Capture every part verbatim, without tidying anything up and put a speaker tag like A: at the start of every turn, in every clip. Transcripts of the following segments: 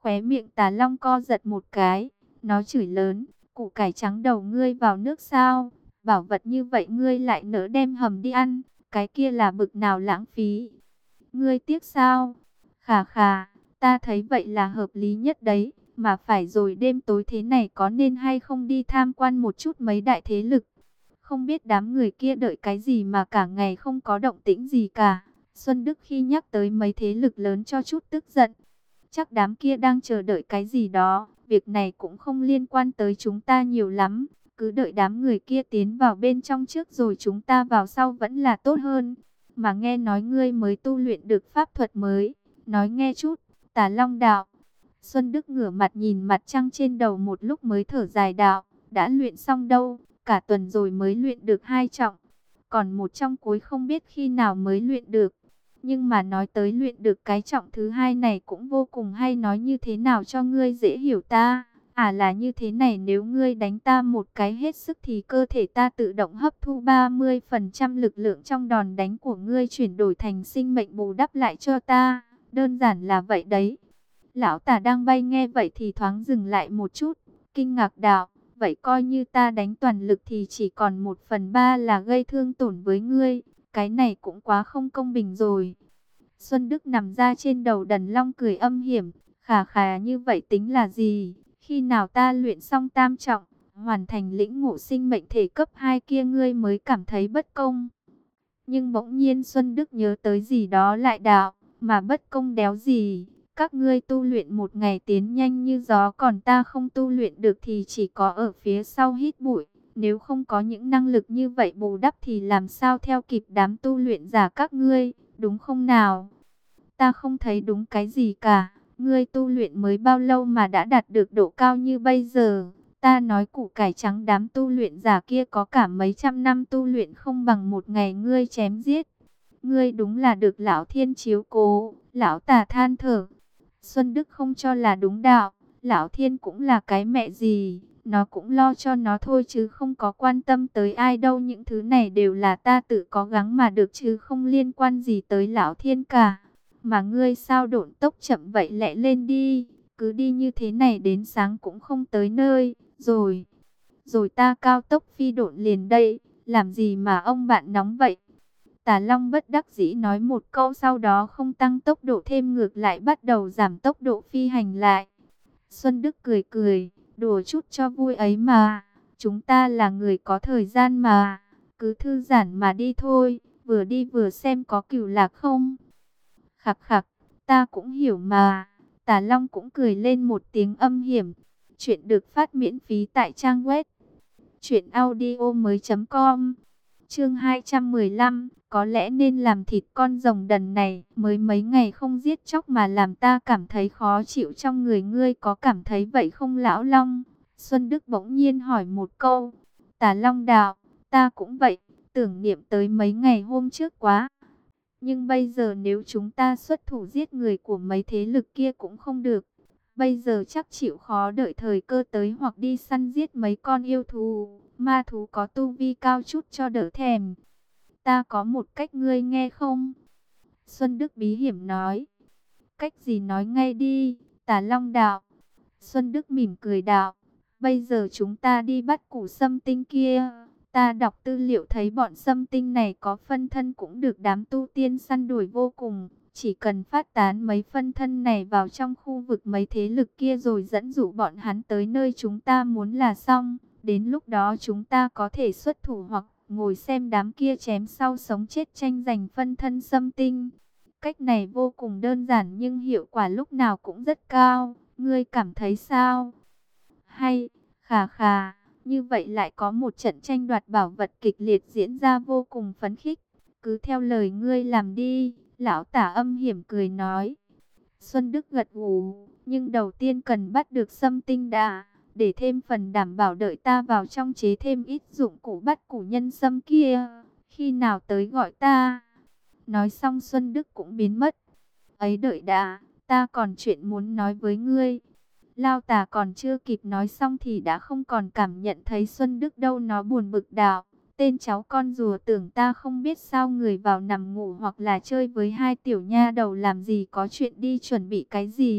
A: Khóe miệng Tà Long co giật một cái, nó chửi lớn, củ cải trắng đầu ngươi vào nước sao? Bảo vật như vậy ngươi lại nỡ đem hầm đi ăn, cái kia là bực nào lãng phí. Ngươi tiếc sao? Khà khà, ta thấy vậy là hợp lý nhất đấy, mà phải rồi đêm tối thế này có nên hay không đi tham quan một chút mấy đại thế lực. Không biết đám người kia đợi cái gì mà cả ngày không có động tĩnh gì cả. Xuân Đức khi nhắc tới mấy thế lực lớn cho chút tức giận. Chắc đám kia đang chờ đợi cái gì đó, việc này cũng không liên quan tới chúng ta nhiều lắm. Cứ đợi đám người kia tiến vào bên trong trước rồi chúng ta vào sau vẫn là tốt hơn. Mà nghe nói ngươi mới tu luyện được pháp thuật mới, nói nghe chút. Tà Long đạo. Xuân Đức ngửa mặt nhìn mặt trăng trên đầu một lúc mới thở dài đạo, đã luyện xong đâu, cả tuần rồi mới luyện được hai trọng, còn một trong cuối không biết khi nào mới luyện được. Nhưng mà nói tới luyện được cái trọng thứ hai này cũng vô cùng hay, nói như thế nào cho ngươi dễ hiểu ta. À là như thế này, nếu ngươi đánh ta một cái hết sức thì cơ thể ta tự động hấp thu ba mươi phần trăm lực lượng trong đòn đánh của ngươi chuyển đổi thành sinh mệnh bù đắp lại cho ta. Đơn giản là vậy đấy. Lão Tả đang bay nghe vậy thì thoáng dừng lại một chút, kinh ngạc đạo, vậy coi như ta đánh toàn lực thì chỉ còn một phần ba là gây thương tổn với ngươi, cái này cũng quá không công bình rồi. Xuân Đức nằm ra trên đầu Đần Long cười âm hiểm, khà khà, như vậy tính là gì, khi nào ta luyện xong tam trọng, hoàn thành lĩnh ngộ sinh mệnh thể cấp hai kia ngươi mới cảm thấy bất công. Nhưng bỗng nhiên Xuân Đức nhớ tới gì đó lại đạo, mà bất công đéo gì. Các ngươi tu luyện một ngày tiến nhanh như gió, còn ta không tu luyện được thì chỉ có ở phía sau hít bụi. Nếu không có những năng lực như vậy bù đắp thì làm sao theo kịp đám tu luyện giả các ngươi, đúng không nào? Ta không thấy đúng cái gì cả. Ngươi tu luyện mới bao lâu mà đã đạt được độ cao như bây giờ? Ta nói củ cải trắng, đám tu luyện giả kia có cả mấy trăm năm tu luyện không bằng một ngày ngươi chém giết. Ngươi đúng là được lão thiên chiếu cố. Lão Tả than thở. Xuân Đức không cho là đúng đạo, lão thiên cũng là cái mẹ gì, nó cũng lo cho nó thôi chứ không có quan tâm tới ai đâu, những thứ này đều là ta tự cố gắng mà được chứ không liên quan gì tới lão thiên cả. Mà ngươi sao độn tốc chậm vậy, lẹ lên đi, cứ đi như thế này đến sáng cũng không tới nơi, rồi, rồi ta cao tốc phi độn liền đây, làm gì mà ông bạn nóng vậy? Tà Long bất đắc dĩ nói một câu, sau đó không tăng tốc độ thêm, ngược lại bắt đầu giảm tốc độ phi hành lại. Xuân Đức cười cười, đùa chút cho vui ấy mà, chúng ta là người có thời gian mà, cứ thư giãn mà đi thôi, vừa đi vừa xem có cừu lạc không. Khặc khặc, ta cũng hiểu mà. Tà Long cũng cười lên một tiếng âm hiểm. Chuyện được phát miễn phí tại trang web truyện audio mới chấm com. Chương hai trăm mười lăm, có lẽ nên làm thịt con rồng đần này, mới mấy ngày không giết chóc mà làm ta cảm thấy khó chịu trong người, ngươi có cảm thấy vậy không lão Long? Xuân Đức bỗng nhiên hỏi một câu. Tà Long đạo, ta cũng vậy, tưởng niệm tới mấy ngày hôm trước quá. Nhưng bây giờ nếu chúng ta xuất thủ giết người của mấy thế lực kia cũng không được. Bây giờ chắc chịu khó đợi thời cơ tới, hoặc đi săn giết mấy con yêu thú, ma thú có tu vi cao chút cho đỡ thèm. Ta có một cách ngươi nghe không? Xuân Đức bí hiểm nói. Cách gì nói ngay đi, Tà Long đạo. Xuân Đức mỉm cười đạo. Bây giờ chúng ta đi bắt củ sâm tinh kia. Ta đọc tư liệu thấy bọn sâm tinh này có phân thân cũng được đám tu tiên săn đuổi vô cùng. Chỉ cần phát tán mấy phân thân này vào trong khu vực mấy thế lực kia rồi dẫn dụ bọn hắn tới nơi chúng ta muốn là xong. Đến lúc đó chúng ta có thể xuất thủ hoặc ngồi xem đám kia chém sau sống chết tranh giành phân thân sâm tinh. Cách này vô cùng đơn giản nhưng hiệu quả lúc nào cũng rất cao. Ngươi cảm thấy sao? Hay, khà khà, như vậy lại có một trận tranh đoạt bảo vật kịch liệt diễn ra, vô cùng phấn khích. Cứ theo lời ngươi làm đi, lão Tả âm hiểm cười nói. Xuân Đức gật gù, nhưng đầu tiên cần bắt được sâm tinh đã. Để thêm phần đảm bảo, đợi ta vào trong chế thêm ít dụng cụ bắt củ nhân sâm kia. Khi nào tới gọi ta. Nói xong Xuân Đức cũng biến mất. Ấy đợi đã, ta còn chuyện muốn nói với ngươi. Lao Tả còn chưa kịp nói xong thì đã không còn cảm nhận thấy Xuân Đức đâu, nó buồn bực đạo. Tên cháu con rùa, tưởng ta không biết sao người vào nằm ngủ hoặc là chơi với hai tiểu nha đầu làm gì có chuyện đi chuẩn bị cái gì.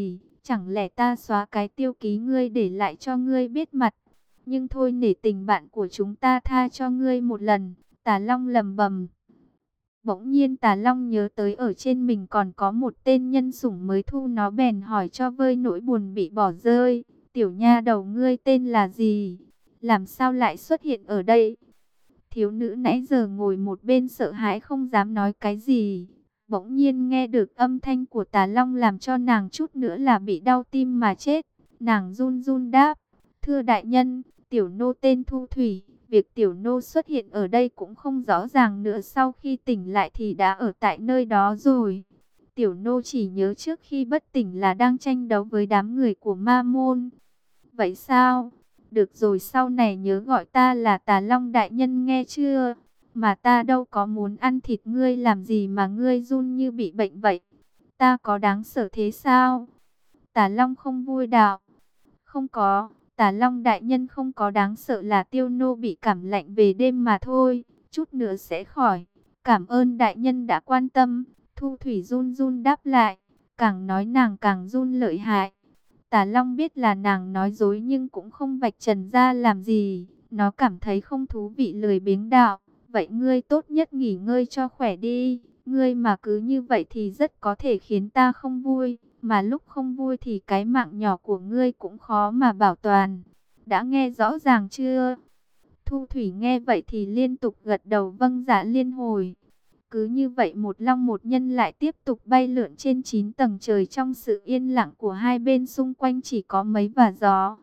A: Chẳng lẽ ta xóa cái tiêu ký ngươi để lại cho ngươi biết mặt? Nhưng thôi, nể tình bạn của chúng ta, tha cho ngươi một lần. Tà Long lầm bầm. Bỗng nhiên Tà Long nhớ tới ở trên mình còn có một tên nhân sủng mới thu, nó bèn hỏi cho vơi nỗi buồn bị bỏ rơi. Tiểu nha đầu, ngươi tên là gì? Làm sao lại xuất hiện ở đây? Thiếu nữ nãy giờ ngồi một bên sợ hãi không dám nói cái gì. Bỗng nhiên nghe được âm thanh của Tà Long làm cho nàng chút nữa là bị đau tim mà chết. Nàng run run đáp: thưa đại nhân, tiểu nô tên Thu Thủy. Việc tiểu nô xuất hiện ở đây cũng không rõ ràng nữa, sau khi tỉnh lại thì đã ở tại nơi đó rồi. Tiểu nô chỉ nhớ trước khi bất tỉnh là đang tranh đấu với đám người của Ma Môn. Vậy sao? Được rồi, sau này nhớ gọi ta là Tà Long đại nhân nghe chưa? Mà ta đâu có muốn ăn thịt ngươi, làm gì mà ngươi run như bị bệnh vậy? Ta có đáng sợ thế sao? Tà Long không vui đạo: không có, Tà Long đại nhân không có đáng sợ, là tiêu nô bị cảm lạnh về đêm mà thôi, chút nữa sẽ khỏi. Cảm ơn đại nhân đã quan tâm. Thu Thủy run run đáp lại, càng nói nàng càng run lợi hại. Tà Long biết là nàng nói dối nhưng cũng không vạch trần ra làm gì. Nó cảm thấy không thú vị, lười biếng đạo: vậy ngươi tốt nhất nghỉ ngơi cho khỏe đi. Ngươi mà cứ như vậy thì rất có thể khiến ta không vui. Mà lúc không vui thì cái mạng nhỏ của ngươi cũng khó mà bảo toàn. Đã nghe rõ ràng chưa? Thu Thủy nghe vậy thì liên tục gật đầu vâng dạ liên hồi. Cứ như vậy một long một nhân lại tiếp tục bay lượn trên chín tầng trời trong sự yên lặng của hai bên, xung quanh chỉ có mây và gió.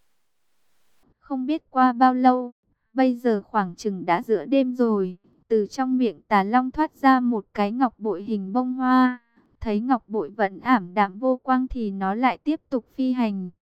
A: Không biết qua bao lâu, bây giờ khoảng chừng đã giữa đêm rồi, từ trong miệng Tà Long thoát ra một cái ngọc bội hình bông hoa. Thấy ngọc bội vẫn ảm đạm vô quang thì nó lại tiếp tục phi hành.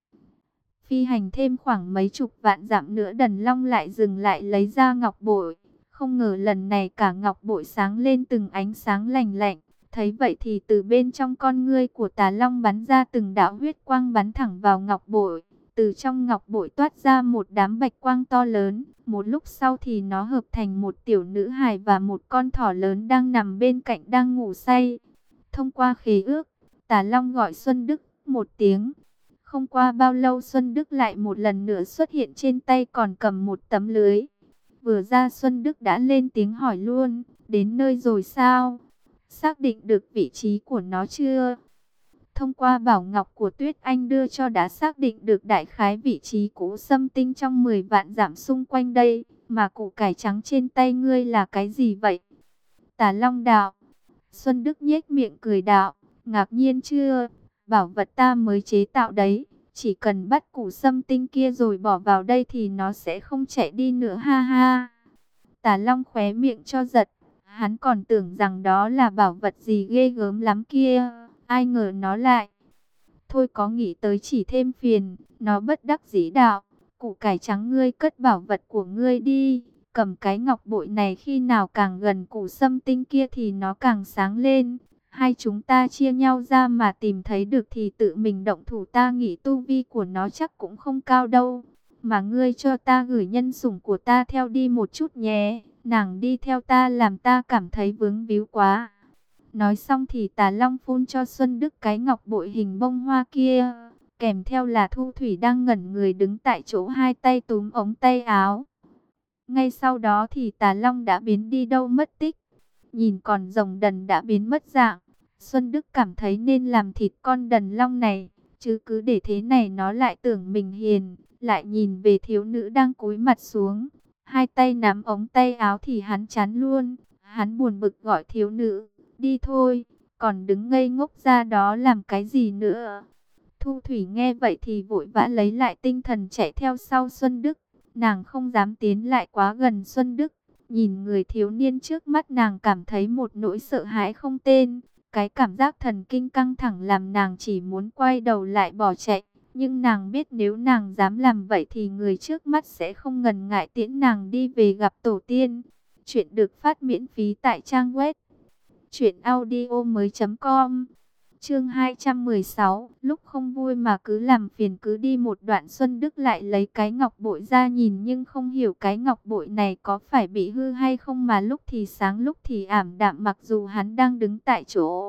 A: Phi hành thêm khoảng mấy chục vạn dặm nữa, Đần Long lại dừng lại lấy ra ngọc bội. Không ngờ lần này cả ngọc bội sáng lên từng ánh sáng lành lạnh. Thấy vậy thì từ bên trong con ngươi của Tà Long bắn ra từng đạo huyết quang bắn thẳng vào ngọc bội. Từ trong ngọc bội toát ra một đám bạch quang to lớn. Một lúc sau thì nó hợp thành một tiểu nữ hài và một con thỏ lớn đang nằm bên cạnh đang ngủ say. Thông qua khế ước, Tà Long gọi Xuân Đức một tiếng. Không qua bao lâu Xuân Đức lại một lần nữa xuất hiện, trên tay còn cầm một tấm lưới. Vừa ra Xuân Đức đã lên tiếng hỏi luôn: đến nơi rồi sao? Xác định được vị trí của nó chưa? Thông qua bảo ngọc của Tuyết Anh đưa cho đã xác định được đại khái vị trí cũ Sâm Tinh trong mười vạn dặm xung quanh đây. Mà củ cải trắng trên tay ngươi là cái gì vậy? Tà Long đạo. Xuân Đức nhếch miệng cười đạo: ngạc nhiên chưa? Bảo vật ta mới chế tạo đấy. Chỉ cần bắt củ Sâm Tinh kia rồi bỏ vào đây thì nó sẽ không chạy đi nữa, ha ha. Tà Long khóe miệng cho giật. Hắn còn tưởng rằng đó là bảo vật gì ghê gớm lắm kia. Ai ngờ nó lại. Thôi có nghĩ tới chỉ thêm phiền. Nó bất đắc dĩ đạo: củ cải trắng, ngươi cất bảo vật của ngươi đi. Cầm cái ngọc bội này, khi nào càng gần củ Sâm Tinh kia thì nó càng sáng lên. Hai chúng ta chia nhau ra mà tìm thấy được thì tự mình động thủ, ta nghĩ tu vi của nó chắc cũng không cao đâu. Mà ngươi cho ta gửi nhân sủng của ta theo đi một chút nhé. Nàng đi theo ta làm ta cảm thấy vướng víu quá. Nói xong thì Tà Long phun cho Xuân Đức cái ngọc bội hình bông hoa kia. Kèm theo là Thu Thủy đang ngẩn người đứng tại chỗ, hai tay túm ống tay áo. Ngay sau đó thì Tà Long đã biến đi đâu mất tích. Nhìn con rồng đần đã biến mất dạng, Xuân Đức cảm thấy nên làm thịt con đần long này. Chứ cứ để thế này nó lại tưởng mình hiền. Lại nhìn về thiếu nữ đang cúi mặt xuống, hai tay nắm ống tay áo thì hắn chán luôn. Hắn buồn bực gọi thiếu nữ: đi thôi, còn đứng ngây ngốc ra đó làm cái gì nữa? Thu Thủy nghe vậy thì vội vã lấy lại tinh thần chạy theo sau Xuân Đức. Nàng không dám tiến lại quá gần Xuân Đức. Nhìn người thiếu niên trước mắt, nàng cảm thấy một nỗi sợ hãi không tên. Cái cảm giác thần kinh căng thẳng làm nàng chỉ muốn quay đầu lại bỏ chạy. Nhưng nàng biết nếu nàng dám làm vậy thì người trước mắt sẽ không ngần ngại tiễn nàng đi về gặp tổ tiên. Chuyện được phát miễn phí tại trang web truyện audio mới chấm com. Chương hai trăm mười sáu, lúc không vui mà cứ làm phiền cứ đi một đoạn. Xuân Đức lại lấy cái ngọc bội ra nhìn, nhưng không hiểu cái ngọc bội này có phải bị hư hay không mà lúc thì sáng lúc thì ảm đạm, mặc dù hắn đang đứng tại chỗ.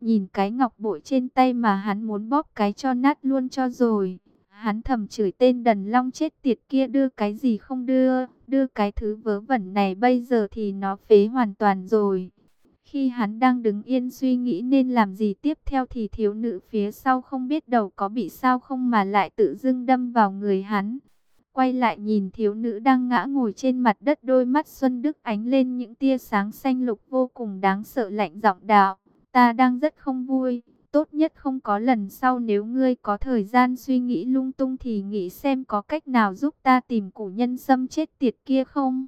A: Nhìn cái ngọc bội trên tay mà hắn muốn bóp cái cho nát luôn cho rồi. Hắn thầm chửi tên đần long chết tiệt kia đưa cái gì không đưa, đưa cái thứ vớ vẩn này bây giờ thì nó phế hoàn toàn rồi. Khi hắn đang đứng yên suy nghĩ nên làm gì tiếp theo thì thiếu nữ phía sau không biết đầu có bị sao không mà lại tự dưng đâm vào người hắn. Quay lại nhìn thiếu nữ đang ngã ngồi trên mặt đất, đôi mắt Xuân Đức ánh lên những tia sáng xanh lục vô cùng đáng sợ, lạnh giọng đạo: ta đang rất không vui, tốt nhất không có lần sau, nếu ngươi có thời gian suy nghĩ lung tung thì nghĩ xem có cách nào giúp ta tìm củ nhân sâm chết tiệt kia không.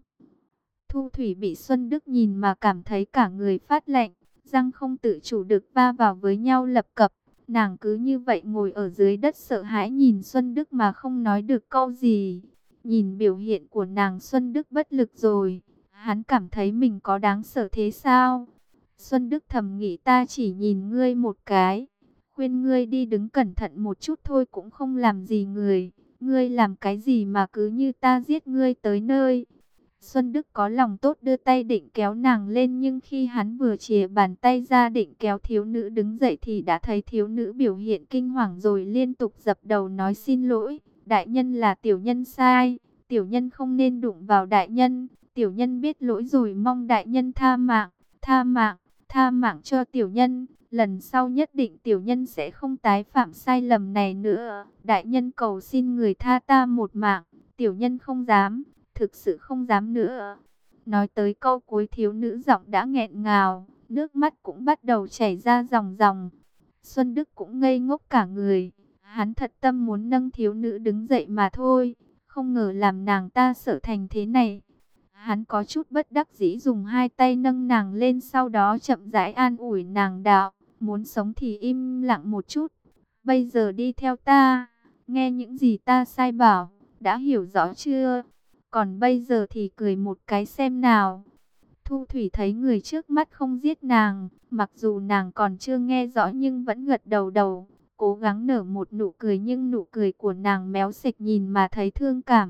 A: Thu Thủy bị Xuân Đức nhìn mà cảm thấy cả người phát lạnh, răng không tự chủ được va vào với nhau lập cập. Nàng cứ như vậy ngồi ở dưới đất sợ hãi nhìn Xuân Đức mà không nói được câu gì. Nhìn biểu hiện của nàng, Xuân Đức bất lực rồi. Hắn cảm thấy mình có đáng sợ thế sao? Xuân Đức thầm nghĩ, ta chỉ nhìn ngươi một cái, khuyên ngươi đi đứng cẩn thận một chút thôi cũng không làm gì người. Ngươi làm cái gì mà cứ như ta giết ngươi tới nơi. Xuân Đức có lòng tốt đưa tay định kéo nàng lên, nhưng khi hắn vừa chìa bàn tay ra định kéo thiếu nữ đứng dậy thì đã thấy thiếu nữ biểu hiện kinh hoàng rồi liên tục dập đầu nói xin lỗi. Đại nhân là tiểu nhân sai, tiểu nhân không nên đụng vào đại nhân, tiểu nhân biết lỗi rồi, mong đại nhân tha mạng, tha mạng, tha mạng cho tiểu nhân. Lần sau nhất định tiểu nhân sẽ không tái phạm sai lầm này nữa. Đại nhân cầu xin người tha ta một mạng, tiểu nhân không dám, thực sự không dám nữa. Nói tới câu cuối thiếu nữ giọng đã nghẹn ngào, nước mắt cũng bắt đầu chảy ra ròng ròng. Xuân Đức cũng ngây ngốc cả người. Hắn thật tâm muốn nâng thiếu nữ đứng dậy mà thôi, không ngờ làm nàng ta sợ thành thế này. Hắn có chút bất đắc dĩ dùng hai tay nâng nàng lên, sau đó chậm rãi an ủi nàng đạo: muốn sống thì im lặng một chút, bây giờ đi theo ta, nghe những gì ta sai bảo, đã hiểu rõ chưa? Còn bây giờ thì cười một cái xem nào. Thu Thủy thấy người trước mắt không giết nàng, mặc dù nàng còn chưa nghe rõ nhưng vẫn gật đầu đầu, cố gắng nở một nụ cười, nhưng nụ cười của nàng méo xệch nhìn mà thấy thương cảm.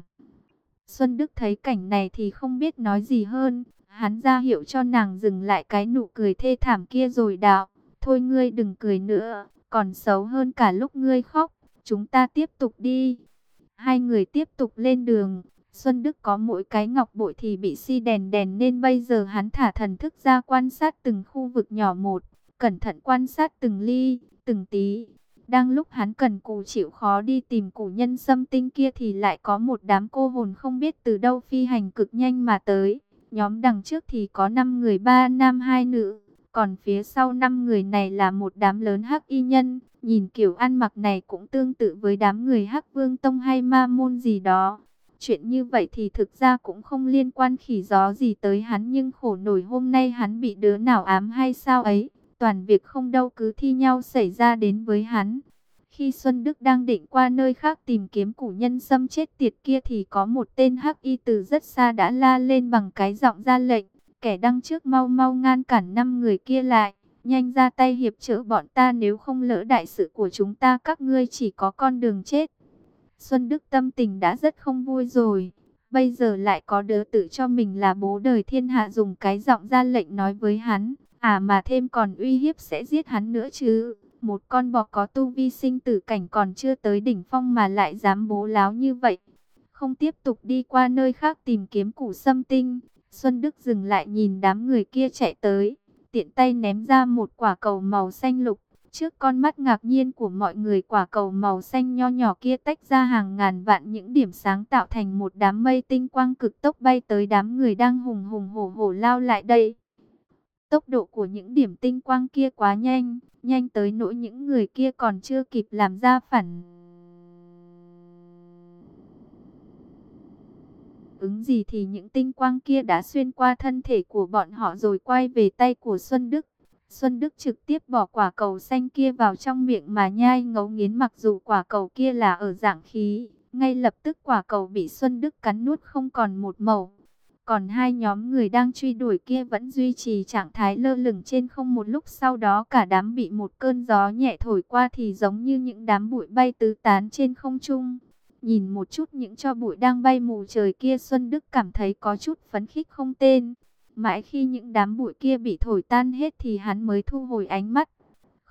A: Xuân Đức thấy cảnh này thì không biết nói gì hơn, hắn ra hiệu cho nàng dừng lại cái nụ cười thê thảm kia rồi đạo: thôi ngươi đừng cười nữa, còn xấu hơn cả lúc ngươi khóc, chúng ta tiếp tục đi. Hai người tiếp tục lên đường. Xuân Đức có mỗi cái ngọc bội thì bị si đèn đèn nên bây giờ hắn thả thần thức ra quan sát từng khu vực nhỏ một, cẩn thận quan sát từng ly, từng tí. Đang lúc hắn cần cù chịu khó đi tìm củ nhân sâm tinh kia thì lại có một đám cô hồn không biết từ đâu phi hành cực nhanh mà tới. Nhóm đằng trước thì có năm người, ba nam hai nữ, còn phía sau năm người này là một đám lớn hắc y nhân. Nhìn kiểu ăn mặc này cũng tương tự với đám người Hắc Vương Tông hay Ma Môn gì đó. Chuyện như vậy thì thực ra cũng không liên quan khỉ gió gì tới hắn, nhưng khổ nổi hôm nay hắn bị đứa nào ám hay sao ấy. Toàn việc không đâu cứ thi nhau xảy ra đến với hắn. Khi Xuân Đức đang định qua nơi khác tìm kiếm củ nhân sâm chết tiệt kia thì có một tên hắc y từ rất xa đã la lên bằng cái giọng ra lệnh: kẻ đằng trước mau mau ngăn cản năm người kia lại, nhanh ra tay hiệp trợ bọn ta, nếu không lỡ đại sự của chúng ta các ngươi chỉ có con đường chết. Xuân Đức tâm tình đã rất không vui rồi, bây giờ lại có đứa tự cho mình là bố đời thiên hạ dùng cái giọng ra lệnh nói với hắn, à mà thêm còn uy hiếp sẽ giết hắn nữa chứ. Một con bò có tu vi sinh tử cảnh còn chưa tới đỉnh phong mà lại dám bố láo như vậy. Không tiếp tục đi qua nơi khác tìm kiếm củ sâm tinh, Xuân Đức dừng lại nhìn đám người kia chạy tới, tiện tay ném ra một quả cầu màu xanh lục. Trước con mắt ngạc nhiên của mọi người, quả cầu màu xanh nho nhỏ kia tách ra hàng ngàn vạn những điểm sáng tạo thành một đám mây tinh quang cực tốc bay tới đám người đang hùng hùng hổ hổ lao lại đây. Tốc độ của những điểm tinh quang kia quá nhanh, nhanh tới nỗi những người kia còn chưa kịp làm ra phản ứng gì thì những tinh quang kia đã xuyên qua thân thể của bọn họ rồi quay về tay của Xuân Đức. Xuân Đức trực tiếp bỏ quả cầu xanh kia vào trong miệng mà nhai ngấu nghiến, mặc dù quả cầu kia là ở dạng khí, ngay lập tức quả cầu bị Xuân Đức cắn nuốt không còn một mẩu. Còn hai nhóm người đang truy đuổi kia vẫn duy trì trạng thái lơ lửng trên không, một lúc sau đó cả đám bị một cơn gió nhẹ thổi qua thì giống như những đám bụi bay tứ tán trên không trung. Nhìn một chút những tro bụi đang bay mù trời kia, Xuân Đức cảm thấy có chút phấn khích không tên. Mãi khi những đám bụi kia bị thổi tan hết thì hắn mới thu hồi ánh mắt.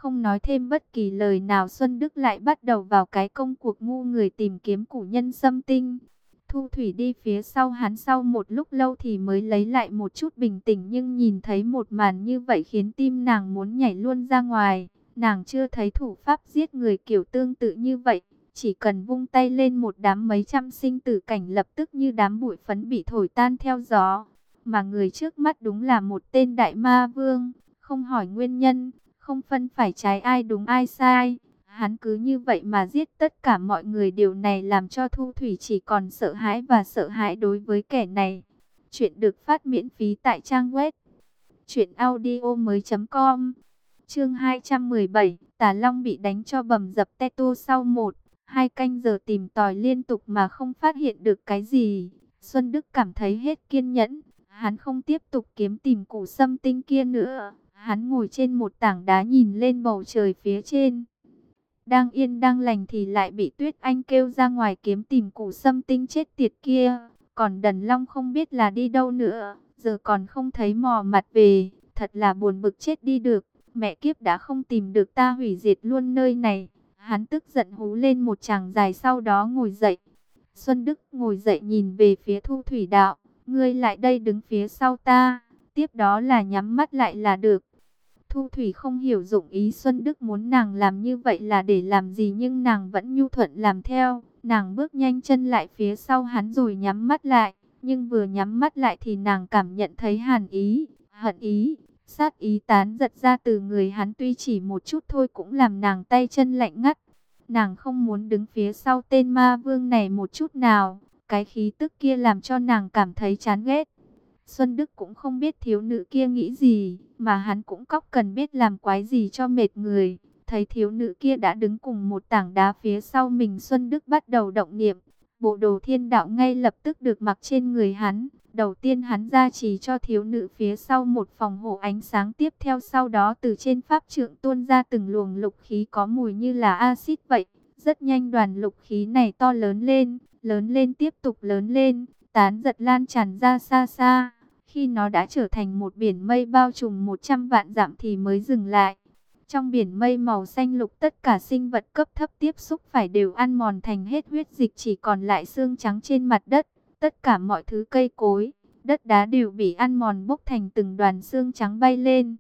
A: Không nói thêm bất kỳ lời nào, Xuân Đức lại bắt đầu vào cái công cuộc ngu người tìm kiếm củ nhân sâm tinh. Thu Thủy đi phía sau hắn sau một lúc lâu thì mới lấy lại một chút bình tĩnh, nhưng nhìn thấy một màn như vậy khiến tim nàng muốn nhảy luôn ra ngoài. Nàng chưa thấy thủ pháp giết người kiểu tương tự như vậy, chỉ cần vung tay lên một đám mấy trăm sinh tử cảnh lập tức như đám bụi phấn bị thổi tan theo gió. Mà người trước mắt đúng là một tên đại ma vương, không hỏi nguyên nhân, không phân phải trái ai đúng ai sai. Hắn cứ như vậy mà giết tất cả mọi người, điều này làm cho Thu Thủy chỉ còn sợ hãi và sợ hãi đối với kẻ này. Chuyện được phát miễn phí tại trang web truyện audio mới chấm com. Chương hai trăm mười bảy, Tà Long bị đánh cho bầm dập te tua sau một, hai canh giờ tìm tòi liên tục mà không phát hiện được cái gì. Xuân Đức cảm thấy hết kiên nhẫn, hắn không tiếp tục kiếm tìm củ sâm tinh kia nữa. Hắn ngồi trên một tảng đá nhìn lên bầu trời phía trên. Đang yên đang lành thì lại bị Tuyết Anh kêu ra ngoài kiếm tìm củ sâm tinh chết tiệt kia. Còn Đần Long không biết là đi đâu nữa, giờ còn không thấy mò mặt về, thật là buồn bực chết đi được. Mẹ kiếp, đã không tìm được ta hủy diệt luôn nơi này. Hắn tức giận hú lên một tràng dài, sau đó ngồi dậy. Xuân Đức ngồi dậy nhìn về phía Thu Thủy đạo, ngươi lại đây đứng phía sau ta, tiếp đó là nhắm mắt lại là được. Thu Thủy không hiểu dụng ý Xuân Đức muốn nàng làm như vậy là để làm gì, nhưng nàng vẫn nhu thuận làm theo. Nàng bước nhanh chân lại phía sau hắn rồi nhắm mắt lại, nhưng vừa nhắm mắt lại thì nàng cảm nhận thấy hàn ý, hận ý, sát ý tán giật ra từ người hắn, tuy chỉ một chút thôi cũng làm nàng tay chân lạnh ngắt. Nàng không muốn đứng phía sau tên ma vương này một chút nào, cái khí tức kia làm cho nàng cảm thấy chán ghét. Xuân Đức cũng không biết thiếu nữ kia nghĩ gì, mà hắn cũng cóc cần biết làm quái gì cho mệt người. Thấy thiếu nữ kia đã đứng cùng một tảng đá phía sau mình, Xuân Đức bắt đầu động niệm. Bộ đồ thiên đạo ngay lập tức được mặc trên người hắn. Đầu tiên hắn gia trì cho thiếu nữ phía sau một phòng hộ ánh sáng, tiếp theo sau đó từ trên pháp trượng tuôn ra từng luồng lục khí có mùi như là axit vậy. Rất nhanh đoàn lục khí này to lớn lên, lớn lên tiếp tục lớn lên, tán giật lan tràn ra xa xa. Khi nó đã trở thành một biển mây bao trùm một trăm vạn dặm thì mới dừng lại. Trong biển mây màu xanh lục, tất cả sinh vật cấp thấp tiếp xúc phải đều ăn mòn thành hết huyết dịch, chỉ còn lại xương trắng trên mặt đất. Tất cả mọi thứ cây cối, đất đá đều bị ăn mòn bốc thành từng đoàn xương trắng bay lên.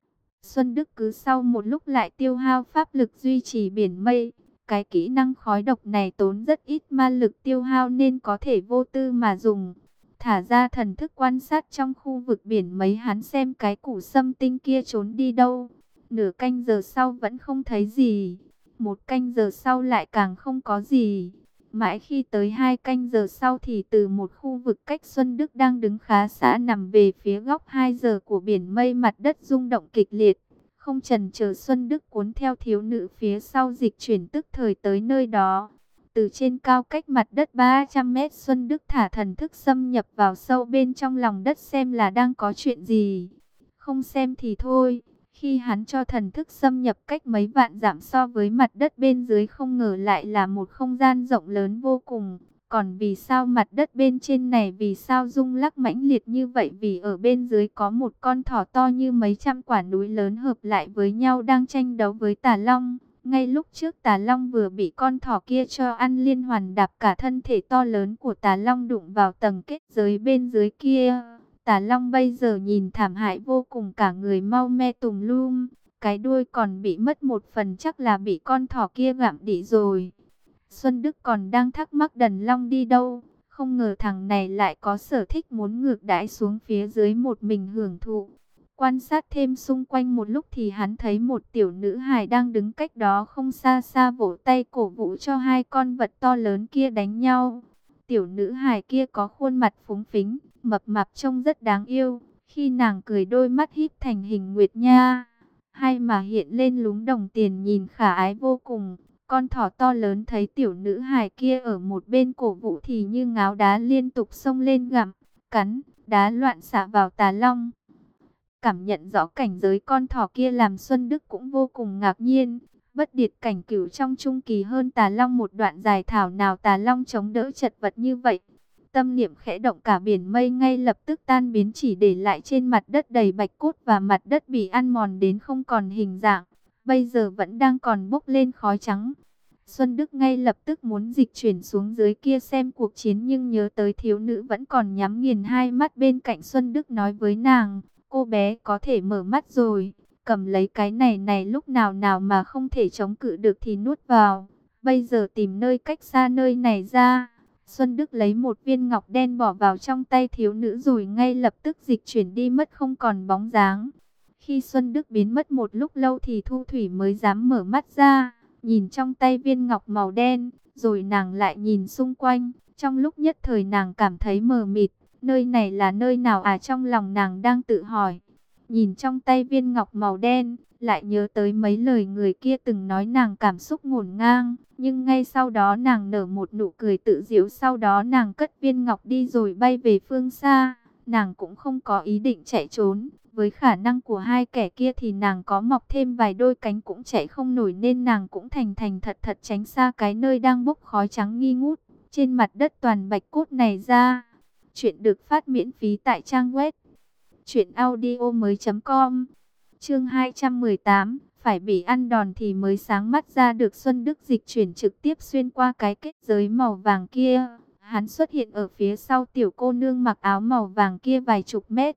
A: Xuân Đức cứ sau một lúc lại tiêu hao pháp lực duy trì biển mây. Cái kỹ năng khói độc này tốn rất ít ma lực tiêu hao nên có thể vô tư mà dùng. Thả ra thần thức quan sát trong khu vực biển mấy, hắn xem cái củ sâm tinh kia trốn đi đâu. Nửa canh giờ sau vẫn không thấy gì. Một canh giờ sau lại càng không có gì. Mãi khi tới hai canh giờ sau thì từ một khu vực cách Xuân Đức đang đứng khá xa nằm về phía góc hai giờ của biển mây, mặt đất rung động kịch liệt. Không chần chờ, Xuân Đức cuốn theo thiếu nữ phía sau dịch chuyển tức thời tới nơi đó. Từ trên cao cách mặt đất ba trăm mét, Xuân Đức thả thần thức xâm nhập vào sâu bên trong lòng đất xem là đang có chuyện gì. Không xem thì thôi, khi hắn cho thần thức xâm nhập cách mấy vạn dặm so với mặt đất bên dưới, không ngờ lại là một không gian rộng lớn vô cùng. Còn vì sao mặt đất bên trên này vì sao rung lắc mãnh liệt như vậy? Vì ở bên dưới có một con thỏ to như mấy trăm quả núi lớn hợp lại với nhau đang tranh đấu với Tà Long. Ngay lúc trước Tà Long vừa bị con thỏ kia cho ăn liên hoàn đạp, cả thân thể to lớn của Tà Long đụng vào tầng kết giới bên dưới kia. Tà Long bây giờ nhìn thảm hại vô cùng, cả người mau me tùm lum, cái đuôi còn bị mất một phần, chắc là bị con thỏ kia gặm đi rồi. Xuân Đức còn đang thắc mắc Đần Long đi đâu, không ngờ thằng này lại có sở thích muốn ngược đãi xuống phía dưới một mình hưởng thụ. Quan sát thêm xung quanh một lúc thì hắn thấy một tiểu nữ hài đang đứng cách đó không xa xa vỗ tay cổ vũ cho hai con vật to lớn kia đánh nhau. Tiểu nữ hài kia có khuôn mặt phúng phính, mập mạp trông rất đáng yêu. Khi nàng cười đôi mắt híp thành hình nguyệt nha, hai mà hiện lên lúm đồng tiền nhìn khả ái vô cùng. Con thỏ to lớn thấy tiểu nữ hài kia ở một bên cổ vũ thì như ngáo đá liên tục xông lên gặm, cắn, đá loạn xạ vào Tà Long. Cảm nhận rõ cảnh giới con thỏ kia làm Xuân Đức cũng vô cùng ngạc nhiên. Bất điệt cảnh cửu trong trung kỳ hơn Tà Long một đoạn dài, thảo nào Tà Long chống đỡ chật vật như vậy. Tâm niệm khẽ động, cả biển mây ngay lập tức tan biến, chỉ để lại trên mặt đất đầy bạch cốt và mặt đất bị ăn mòn đến không còn hình dạng. bây giờ vẫn đang còn bốc lên khói trắng. Xuân Đức ngay lập tức muốn dịch chuyển xuống dưới kia xem cuộc chiến, nhưng nhớ tới thiếu nữ vẫn còn nhắm nghiền hai mắt bên cạnh. Xuân Đức nói với nàng, cô bé có thể mở mắt rồi, cầm lấy cái này này, lúc nào nào mà không thể chống cự được thì nuốt vào. Bây giờ tìm nơi cách xa nơi này ra. Xuân Đức lấy một viên ngọc đen bỏ vào trong tay thiếu nữ rồi ngay lập tức dịch chuyển đi mất không còn bóng dáng. Khi Xuân Đức biến mất một lúc lâu thì Thu Thủy mới dám mở mắt ra, nhìn trong tay viên ngọc màu đen, rồi nàng lại nhìn xung quanh. Trong lúc nhất thời nàng cảm thấy mờ mịt, nơi này là nơi nào à, trong lòng nàng đang tự hỏi. Nhìn trong tay viên ngọc màu đen, lại nhớ tới mấy lời người kia từng nói, nàng cảm xúc ngổn ngang. Nhưng ngay sau đó nàng nở một nụ cười tự giễu, sau đó nàng cất viên ngọc đi rồi bay về phương xa. Nàng cũng không có ý định chạy trốn, với khả năng của hai kẻ kia thì nàng có mọc thêm vài đôi cánh cũng chạy không nổi, nên nàng cũng thành thành thật thật tránh xa cái nơi đang bốc khói trắng nghi ngút trên mặt đất toàn bạch cốt này ra. Chuyện được phát miễn phí tại trang web truyện audio mới chấm com. Chương hai trăm mười tám, phải bị ăn đòn thì mới sáng mắt ra được. Xuân Đức dịch chuyển trực tiếp xuyên qua cái kết giới màu vàng kia. Hắn xuất hiện ở phía sau tiểu cô nương mặc áo màu vàng kia vài chục mét.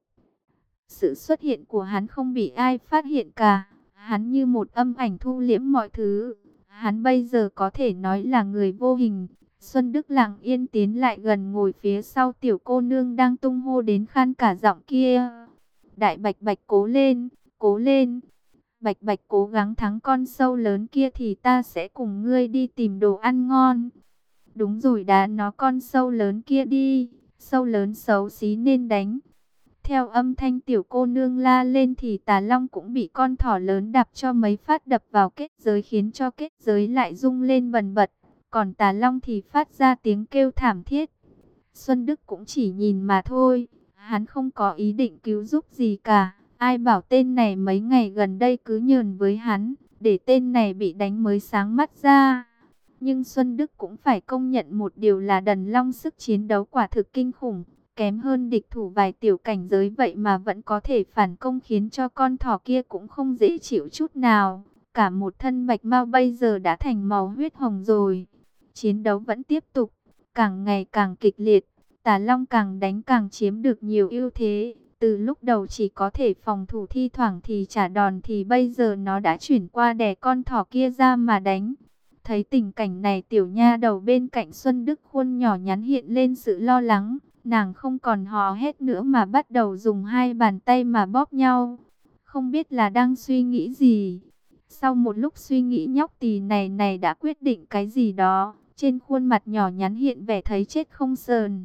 A: Sự xuất hiện của hắn không bị ai phát hiện cả. Hắn như một âm ảnh thu liễm mọi thứ. Hắn bây giờ có thể nói là người vô hình. Xuân Đức lặng yên tiến lại gần, ngồi phía sau tiểu cô nương đang tung hô đến khan cả giọng kia. Đại Bạch Bạch cố lên, cố lên. Bạch Bạch cố gắng thắng con sâu lớn kia thì ta sẽ cùng ngươi đi tìm đồ ăn ngon. Đúng rồi, đá nó con sâu lớn kia đi, sâu lớn xấu xí nên đánh. Theo âm thanh tiểu cô nương la lên thì Tà Long cũng bị con thỏ lớn đạp cho mấy phát đập vào kết giới, khiến cho kết giới lại rung lên bần bật. Còn Tà Long thì phát ra tiếng kêu thảm thiết. Xuân Đức cũng chỉ nhìn mà thôi, hắn không có ý định cứu giúp gì cả. Ai bảo tên này mấy ngày gần đây cứ nhờn với hắn, để tên này bị đánh mới sáng mắt ra. Nhưng Xuân Đức cũng phải công nhận một điều là Đần Long sức chiến đấu quả thực kinh khủng. Kém hơn địch thủ vài tiểu cảnh giới vậy mà vẫn có thể phản công, khiến cho con thỏ kia cũng không dễ chịu chút nào. Cả một thân bạch mao bây giờ đã thành màu huyết hồng rồi. Chiến đấu vẫn tiếp tục, càng ngày càng kịch liệt. Tà Long càng đánh càng chiếm được nhiều ưu thế. Từ lúc đầu chỉ có thể phòng thủ, thi thoảng thì trả đòn, thì bây giờ nó đã chuyển qua đè con thỏ kia ra mà đánh. Thấy tình cảnh này, tiểu nha đầu bên cạnh Xuân Đức khuôn nhỏ nhắn hiện lên sự lo lắng. Nàng không còn hò hét nữa mà bắt đầu dùng hai bàn tay mà bóp nhau. Không biết là đang suy nghĩ gì. Sau một lúc suy nghĩ, nhóc tỳ này này đã quyết định cái gì đó. Trên khuôn mặt nhỏ nhắn hiện vẻ thấy chết không sờn.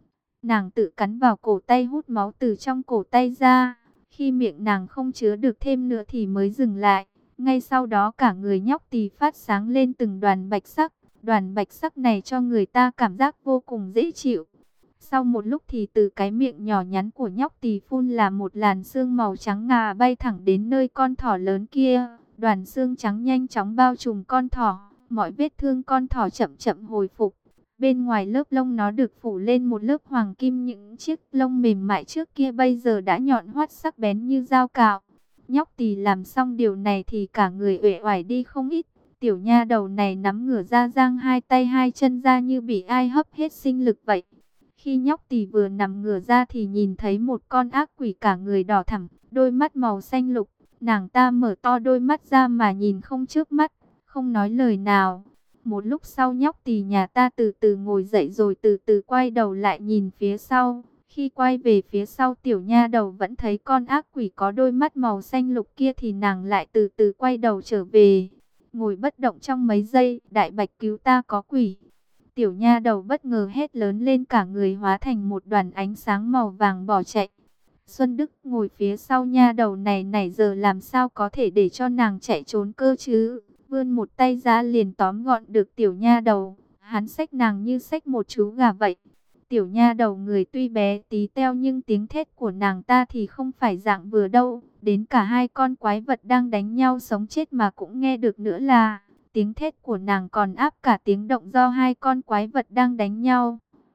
A: Nàng tự cắn vào cổ tay, hút máu từ trong cổ tay ra. Khi miệng nàng không chứa được thêm nữa thì mới dừng lại. Ngay sau đó cả người nhóc tỳ phát sáng lên từng đoàn bạch sắc. Đoàn bạch sắc này cho người ta cảm giác vô cùng dễ chịu. Sau một lúc thì từ cái miệng nhỏ nhắn của nhóc tỳ phun là một làn sương màu trắng ngà bay thẳng đến nơi con thỏ lớn kia. Đoàn sương trắng nhanh chóng bao trùm con thỏ. Mọi vết thương con thỏ chậm chậm hồi phục. Bên ngoài lớp lông nó được phủ lên một lớp hoàng kim, những chiếc lông mềm mại trước kia bây giờ đã nhọn hoắt sắc bén như dao cạo. Nhóc tỳ làm xong điều này thì cả người uể oải đi không ít. Tiểu nha đầu này nắm ngửa ra, giang hai tay hai chân ra như bị ai hấp hết sinh lực vậy. Khi nhóc tỳ vừa nằm ngửa ra thì nhìn thấy một con ác quỷ cả người đỏ thẳm, đôi mắt màu xanh lục. Nàng ta mở to đôi mắt ra mà nhìn không chớp mắt, không nói lời nào. Một lúc sau nhóc tỳ nhà ta từ từ ngồi dậy rồi từ từ quay đầu lại nhìn phía sau. Khi quay về phía sau, tiểu nha đầu vẫn thấy con ác quỷ có đôi mắt màu xanh lục kia thì nàng lại từ từ quay đầu trở về. Ngồi bất động trong mấy giây, Đại Bạch cứu ta, có quỷ. Tiểu nha đầu bất ngờ hét lớn lên, cả người hóa thành một đoàn ánh sáng màu vàng bỏ chạy. Xuân Đức ngồi phía sau nha đầu này, nãy giờ làm sao có thể để cho nàng chạy trốn cơ chứ. Vươn một tay ra liền tóm gọn được tiểu nha đầu. Hắn xách nàng như xách một chú gà vậy. Tiểu nha đầu người tuy bé tí teo nhưng tiếng thét của nàng ta thì không phải dạng vừa đâu. Đến cả hai con quái vật đang đánh nhau sống chết mà cũng nghe được nữa là. Tiếng thét của nàng còn áp cả tiếng động do hai con quái vật đang đánh nhau.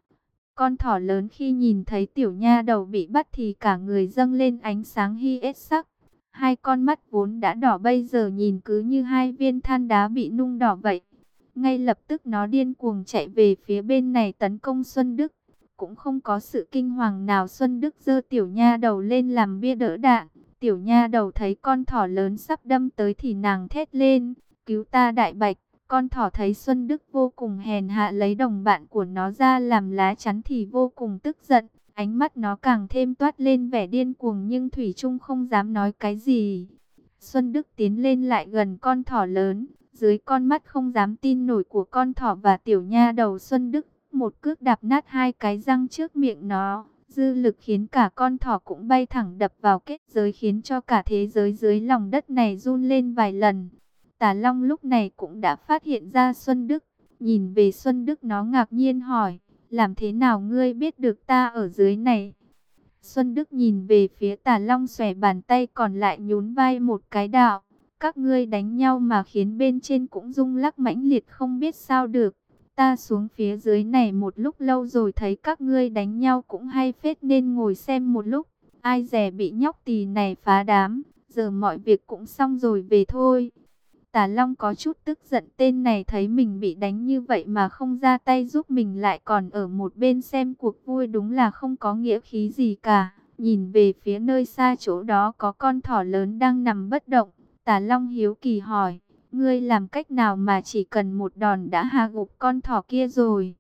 A: Con thỏ lớn khi nhìn thấy tiểu nha đầu bị bắt thì cả người dâng lên ánh sáng hy ết sắc. Hai con mắt vốn đã đỏ bây giờ nhìn cứ như hai viên than đá bị nung đỏ vậy. Ngay lập tức nó điên cuồng chạy về phía bên này tấn công Xuân Đức. Cũng không có sự kinh hoàng nào, Xuân Đức giơ tiểu nha đầu lên làm bia đỡ đạn. Tiểu nha đầu thấy con thỏ lớn sắp đâm tới thì nàng thét lên, cứu ta đại bạch. Con thỏ thấy Xuân Đức vô cùng hèn hạ lấy đồng bạn của nó ra làm lá chắn thì vô cùng tức giận. Ánh mắt nó càng thêm toát lên vẻ điên cuồng nhưng thủy chung không dám nói cái gì. Xuân Đức tiến lên lại gần con thỏ lớn, dưới con mắt không dám tin nổi của con thỏ và tiểu nha đầu, Xuân Đức một cước đạp nát hai cái răng trước miệng nó. Dư lực khiến cả con thỏ cũng bay thẳng đập vào kết giới, khiến cho cả thế giới dưới lòng đất này run lên vài lần. Tà Long lúc này cũng đã phát hiện ra Xuân Đức. Nhìn về Xuân Đức nó ngạc nhiên hỏi, làm thế nào ngươi biết được ta ở dưới này? Xuân Đức nhìn về phía Tà Long xòe bàn tay còn lại nhún vai một cái, đạo, các ngươi đánh nhau mà khiến bên trên cũng rung lắc mãnh liệt không biết sao được. Ta xuống phía dưới này một lúc lâu rồi thấy các ngươi đánh nhau cũng hay phết nên ngồi xem một lúc. Ai dè bị nhóc tỳ này phá đám, giờ mọi việc cũng xong rồi về thôi. Tà Long có chút tức giận, tên này thấy mình bị đánh như vậy mà không ra tay giúp mình lại còn ở một bên xem cuộc vui, đúng là không có nghĩa khí gì cả. Nhìn về phía nơi xa, chỗ đó có con thỏ lớn đang nằm bất động. Tà Long hiếu kỳ hỏi, ngươi làm cách nào mà chỉ cần một đòn đã hạ gục con thỏ kia rồi?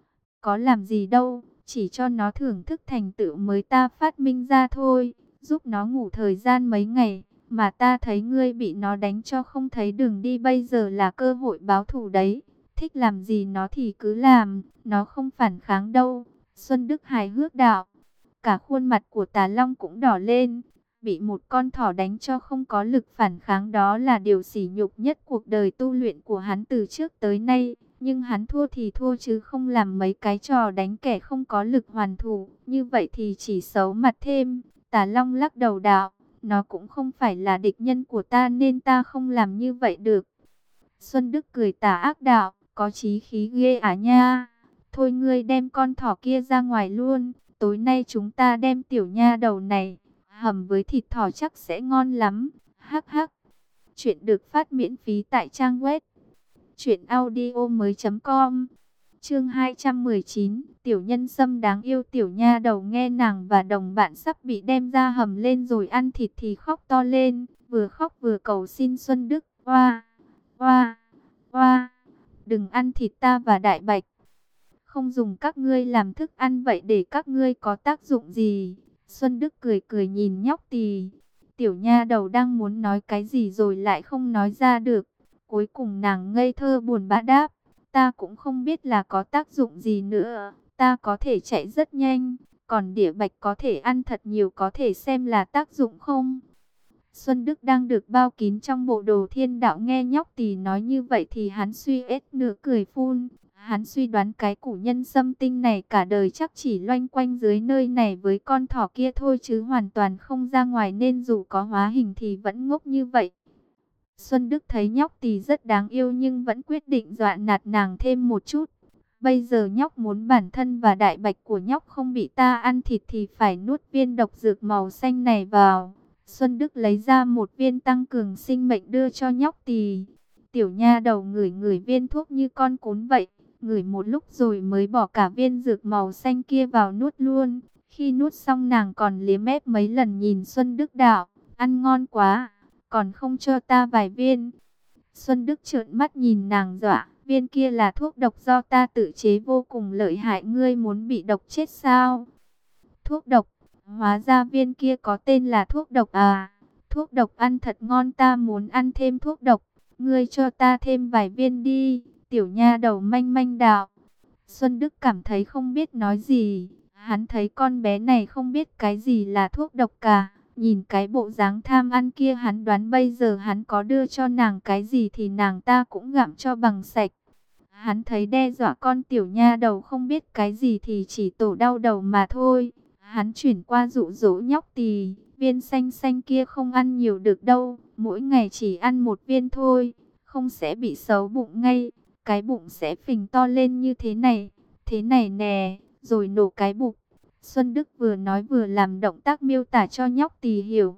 A: Có làm gì đâu, chỉ cho nó thưởng thức thành tựu mới ta phát minh ra thôi, giúp nó ngủ thời gian mấy ngày. Mà ta thấy ngươi bị nó đánh cho không thấy đường đi, bây giờ là cơ hội báo thù đấy. Thích làm gì nó thì cứ làm, nó không phản kháng đâu. Xuân Đức hài hước đạo. Cả khuôn mặt của Tà Long cũng đỏ lên. Bị một con thỏ đánh cho không có lực phản kháng, đó là điều sỉ nhục nhất cuộc đời tu luyện của hắn từ trước tới nay. Nhưng hắn thua thì thua chứ không làm mấy cái trò đánh kẻ không có lực hoàn thủ. Như vậy thì chỉ xấu mặt thêm. Tà Long lắc đầu đạo, nó cũng không phải là địch nhân của ta nên ta không làm như vậy được. Xuân Đức cười tà ác đạo, có chí khí ghê à nha. Thôi ngươi đem con thỏ kia ra ngoài luôn. Tối nay chúng ta đem tiểu nha đầu này hầm với thịt thỏ chắc sẽ ngon lắm. Hắc hắc. Chuyện được phát miễn phí tại trang web truyện audio mới chấm com. Chương hai trăm mười chín, tiểu nhân sâm đáng yêu. Tiểu nha đầu nghe nàng và đồng bạn sắp bị đem ra hầm lên rồi ăn thịt thì khóc to lên, vừa khóc vừa cầu xin Xuân Đức, oa, oa, oa, đừng ăn thịt ta và Đại Bạch. Không dùng các ngươi làm thức ăn vậy để các ngươi có tác dụng gì? Xuân Đức cười cười nhìn nhóc tỳ. Tiểu nha đầu đang muốn nói cái gì rồi lại không nói ra được. Cuối cùng nàng ngây thơ buồn bã đáp, ta cũng không biết là có tác dụng gì nữa. Ta có thể chạy rất nhanh, còn đĩa bạch có thể ăn thật nhiều, có thể xem là tác dụng không? Xuân Đức đang được bao kín trong bộ đồ thiên đạo, nghe nhóc tỳ nói như vậy thì hắn suy ết nửa cười phun. Hắn suy đoán cái củ nhân sâm tinh này cả đời chắc chỉ loanh quanh dưới nơi này với con thỏ kia thôi chứ hoàn toàn không ra ngoài, nên dù có hóa hình thì vẫn ngốc như vậy. Xuân Đức thấy nhóc tỳ rất đáng yêu nhưng vẫn quyết định dọa nạt nàng thêm một chút. Bây giờ nhóc muốn bản thân và Đại Bạch của nhóc không bị ta ăn thịt thì phải nuốt viên độc dược màu xanh này vào. Xuân Đức lấy ra một viên tăng cường sinh mệnh đưa cho nhóc tỳ. Tiểu nha đầu ngửi ngửi viên thuốc như con cún vậy, ngửi một lúc rồi mới bỏ cả viên dược màu xanh kia vào nuốt luôn. Khi nuốt xong nàng còn liếm ép mấy lần nhìn Xuân Đức đạo, ăn ngon quá, còn không cho ta vài viên. Xuân Đức trợn mắt nhìn nàng dọa, viên kia là thuốc độc do ta tự chế vô cùng lợi hại, ngươi muốn bị độc chết sao? Thuốc độc, hóa ra viên kia có tên là thuốc độc à? Thuốc độc ăn thật ngon, ta muốn ăn thêm thuốc độc, ngươi cho ta thêm vài viên đi. Tiểu nha đầu manh manh đạo. Xuân Đức cảm thấy không biết nói gì, hắn thấy con bé này không biết cái gì là thuốc độc cả. Nhìn cái bộ dáng tham ăn kia, hắn đoán bây giờ hắn có đưa cho nàng cái gì thì nàng ta cũng gặm cho bằng sạch. Hắn thấy đe dọa con tiểu nha đầu không biết cái gì thì chỉ tổ đau đầu mà thôi. Hắn chuyển qua dụ dỗ nhóc tỳ, viên xanh xanh kia không ăn nhiều được đâu, mỗi ngày chỉ ăn một viên thôi, không sẽ bị xấu bụng ngay. Cái bụng sẽ phình to lên như thế này, thế này nè, rồi nổ cái bụng. Xuân Đức vừa nói vừa làm động tác miêu tả cho nhóc tỳ hiểu.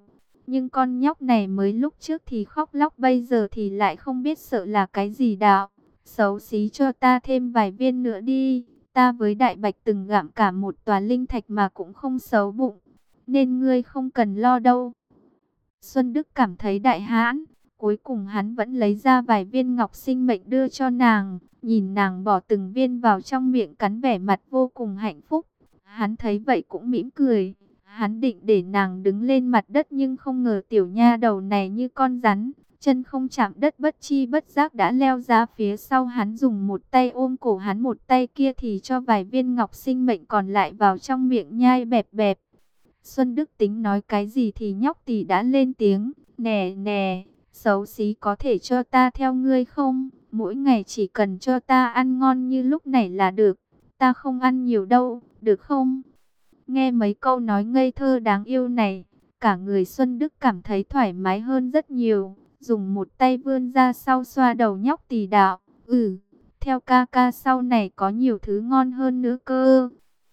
A: Nhưng con nhóc này mới lúc trước thì khóc lóc, bây giờ thì lại không biết sợ là cái gì đạo. Xấu xí, cho ta thêm vài viên nữa đi. Ta với Đại Bạch từng gặm cả một tòa linh thạch mà cũng không xấu bụng, nên ngươi không cần lo đâu. Xuân Đức cảm thấy đại hãn, cuối cùng hắn vẫn lấy ra vài viên ngọc sinh mệnh đưa cho nàng, nhìn nàng bỏ từng viên vào trong miệng cắn, vẻ mặt vô cùng hạnh phúc. Hắn thấy vậy cũng mỉm cười, hắn định để nàng đứng lên mặt đất nhưng không ngờ tiểu nha đầu này như con rắn, chân không chạm đất, bất chi bất giác đã leo ra phía sau hắn, dùng một tay ôm cổ hắn, một tay kia thì cho vài viên ngọc sinh mệnh còn lại vào trong miệng nhai bẹp bẹp. Xuân Đức tính nói cái gì thì nhóc tỳ đã lên tiếng, nè nè, xấu xí, có thể cho ta theo ngươi không? Mỗi ngày chỉ cần cho ta ăn ngon như lúc này là được, ta không ăn nhiều đâu, được không? Nghe mấy câu nói ngây thơ đáng yêu này, cả người Xuân Đức cảm thấy thoải mái hơn rất nhiều, dùng một tay vươn ra sau xoa đầu nhóc tỳ đạo, ừ, theo ca ca sau này có nhiều thứ ngon hơn nữa cơ.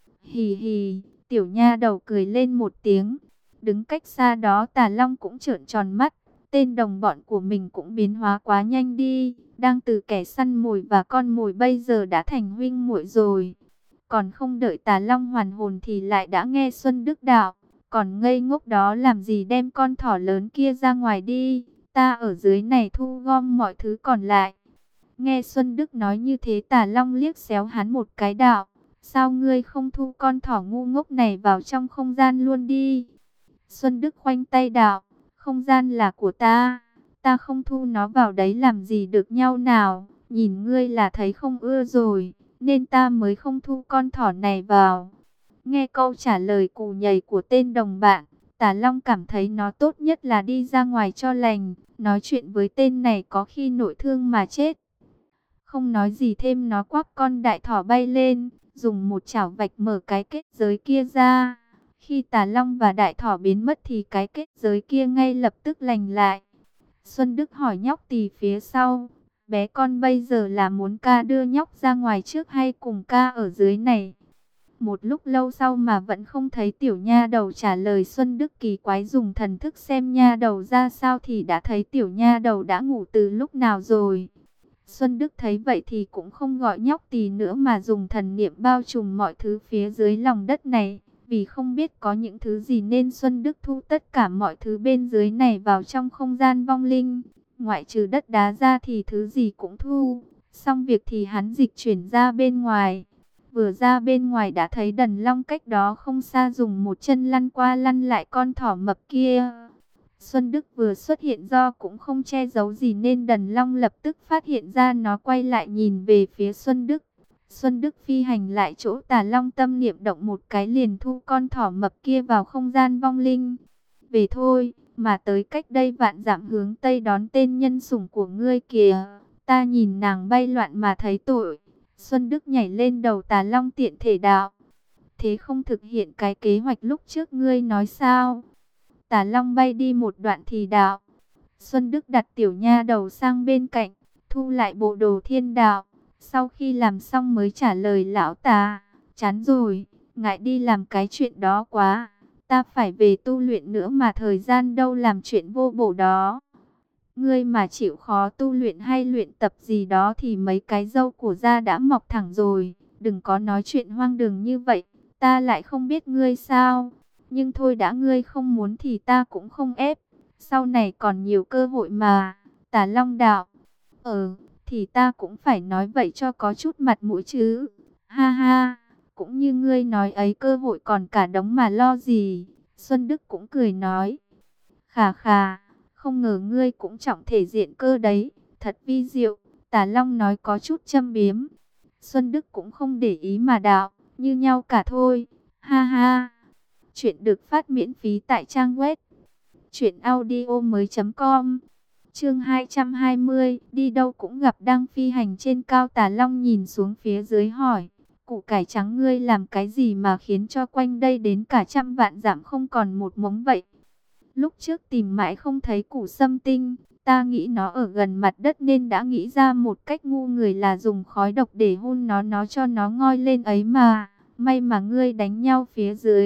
A: Hì hì. Tiểu nha đầu cười lên một tiếng. Đứng cách xa đó Tà Long cũng trợn tròn mắt. Tên đồng bọn của mình cũng biến hóa quá nhanh đi. Đang từ kẻ săn mồi và con mồi bây giờ đã thành huynh muội rồi. Còn không đợi Tà Long hoàn hồn thì lại đã nghe Xuân Đức đạo, còn ngây ngốc đó làm gì, đem con thỏ lớn kia ra ngoài đi. Ta ở dưới này thu gom mọi thứ còn lại. Nghe Xuân Đức nói như thế, Tà Long liếc xéo hắn một cái đạo, sao ngươi không thu con thỏ ngu ngốc này vào trong không gian luôn đi? Xuân Đức khoanh tay đạo, không gian là của ta, ta không thu nó vào đấy làm gì được nhau nào, nhìn ngươi là thấy không ưa rồi, nên ta mới không thu con thỏ này vào. Nghe câu trả lời cù nhầy của tên đồng bạn, Tà Long cảm thấy nó tốt nhất là đi ra ngoài cho lành, nói chuyện với tên này có khi nội thương mà chết. Không nói gì thêm, nó quắc con đại thỏ bay lên, dùng một chảo vạch mở cái kết giới kia ra. Khi Tà Long và đại thỏ biến mất thì cái kết giới kia ngay lập tức lành lại. Xuân Đức hỏi nhóc tỳ phía sau, bé con bây giờ là muốn ca đưa nhóc ra ngoài trước hay cùng ca ở dưới này? Một lúc lâu sau mà vẫn không thấy tiểu nha đầu trả lời, Xuân Đức kỳ quái dùng thần thức xem nha đầu ra sao thì đã thấy tiểu nha đầu đã ngủ từ lúc nào rồi. Xuân Đức thấy vậy thì cũng không gọi nhóc tỳ nữa mà dùng thần niệm bao trùm mọi thứ phía dưới lòng đất này. Vì không biết có những thứ gì nên Xuân Đức thu tất cả mọi thứ bên dưới này vào trong không gian vong linh. Ngoại trừ đất đá ra thì thứ gì cũng thu. Xong việc thì hắn dịch chuyển ra bên ngoài. Vừa ra bên ngoài đã thấy Đần Long cách đó không xa dùng một chân lăn qua lăn lại con thỏ mập kia. Xuân Đức vừa xuất hiện do cũng không che giấu gì nên Đần Long lập tức phát hiện ra, nó quay lại nhìn về phía Xuân Đức. Xuân Đức phi hành lại chỗ Tà Long, tâm niệm động một cái liền thu con thỏ mập kia vào không gian vong linh. Về thôi, mà tới cách đây vạn dặm hướng Tây đón tên nhân sủng của ngươi kìa. Ta nhìn nàng bay loạn mà thấy tội. Xuân Đức nhảy lên đầu Tà Long tiện thể đạo, thế không thực hiện cái kế hoạch lúc trước ngươi nói sao? Tà Long bay đi một đoạn thì đạo, Xuân Đức đặt tiểu nha đầu sang bên cạnh, thu lại bộ đồ thiên đạo. Sau khi làm xong mới trả lời lão Tà, chán rồi, ngại đi làm cái chuyện đó quá. Ta phải về tu luyện nữa mà thời gian đâu làm chuyện vô bổ đó. Ngươi mà chịu khó tu luyện hay luyện tập gì đó thì mấy cái râu của da đã mọc thẳng rồi. Đừng có nói chuyện hoang đường như vậy, ta lại không biết ngươi sao. Nhưng thôi đã, ngươi không muốn thì ta cũng không ép. Sau này còn nhiều cơ hội mà. Tà Long đạo, ờ, thì ta cũng phải nói vậy cho có chút mặt mũi chứ. Ha ha, cũng như ngươi nói ấy, cơ hội còn cả đống mà lo gì. Xuân Đức cũng cười nói, khà khà, không ngờ ngươi cũng trọng thể diện cơ đấy, thật vi diệu. Tà Long nói có chút châm biếm. Xuân Đức cũng không để ý mà đạo, như nhau cả thôi. Ha ha. Chuyện được phát miễn phí tại trang web truyện audio mới chấm com. Chương hai trăm hai mươi, đi đâu cũng gặp đang phi hành trên cao. Tà Long nhìn xuống phía dưới hỏi, củ cải trắng ngươi làm cái gì mà khiến cho quanh đây đến cả trăm vạn dặm không còn một mống vậy? Lúc trước tìm mãi không thấy củ sâm tinh, ta nghĩ nó ở gần mặt đất nên đã nghĩ ra một cách ngu người là dùng khói độc để hun nó nó cho nó ngoi lên ấy mà. May mà ngươi đánh nhau phía dưới,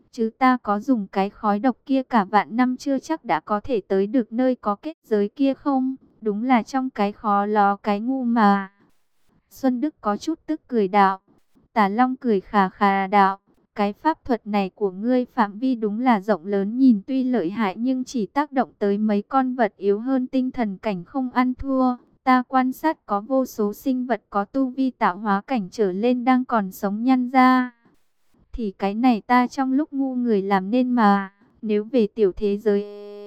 A: chứ ta có dùng cái khói độc kia cả vạn năm chưa chắc đã có thể tới được nơi có kết giới kia không? Đúng là trong cái khó ló cái ngu mà. Xuân Đức có chút tức cười đạo. Tà Long cười khà khà đạo. Cái pháp thuật này của ngươi phạm vi đúng là rộng lớn, nhìn tuy lợi hại nhưng chỉ tác động tới mấy con vật yếu hơn tinh thần cảnh không ăn thua. Ta quan sát có vô số sinh vật có tu vi tạo hóa cảnh trở lên đang còn sống nhăn ra. Thì cái này ta trong lúc ngu người làm nên mà. Nếu về tiểu thế giới,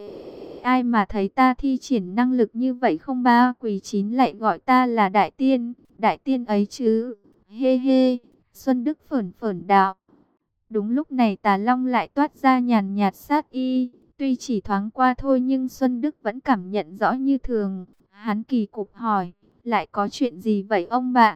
A: ai mà thấy ta thi triển năng lực như vậy không ba quỳ chín lại gọi ta là đại tiên, đại tiên ấy chứ. Hê hê, Xuân Đức phởn phởn đạo. Đúng lúc này Tà Long lại toát ra nhàn nhạt sát y, tuy chỉ thoáng qua thôi nhưng Xuân Đức vẫn cảm nhận rõ như thường. Hắn kỳ cục hỏi, lại có chuyện gì vậy ông bạn?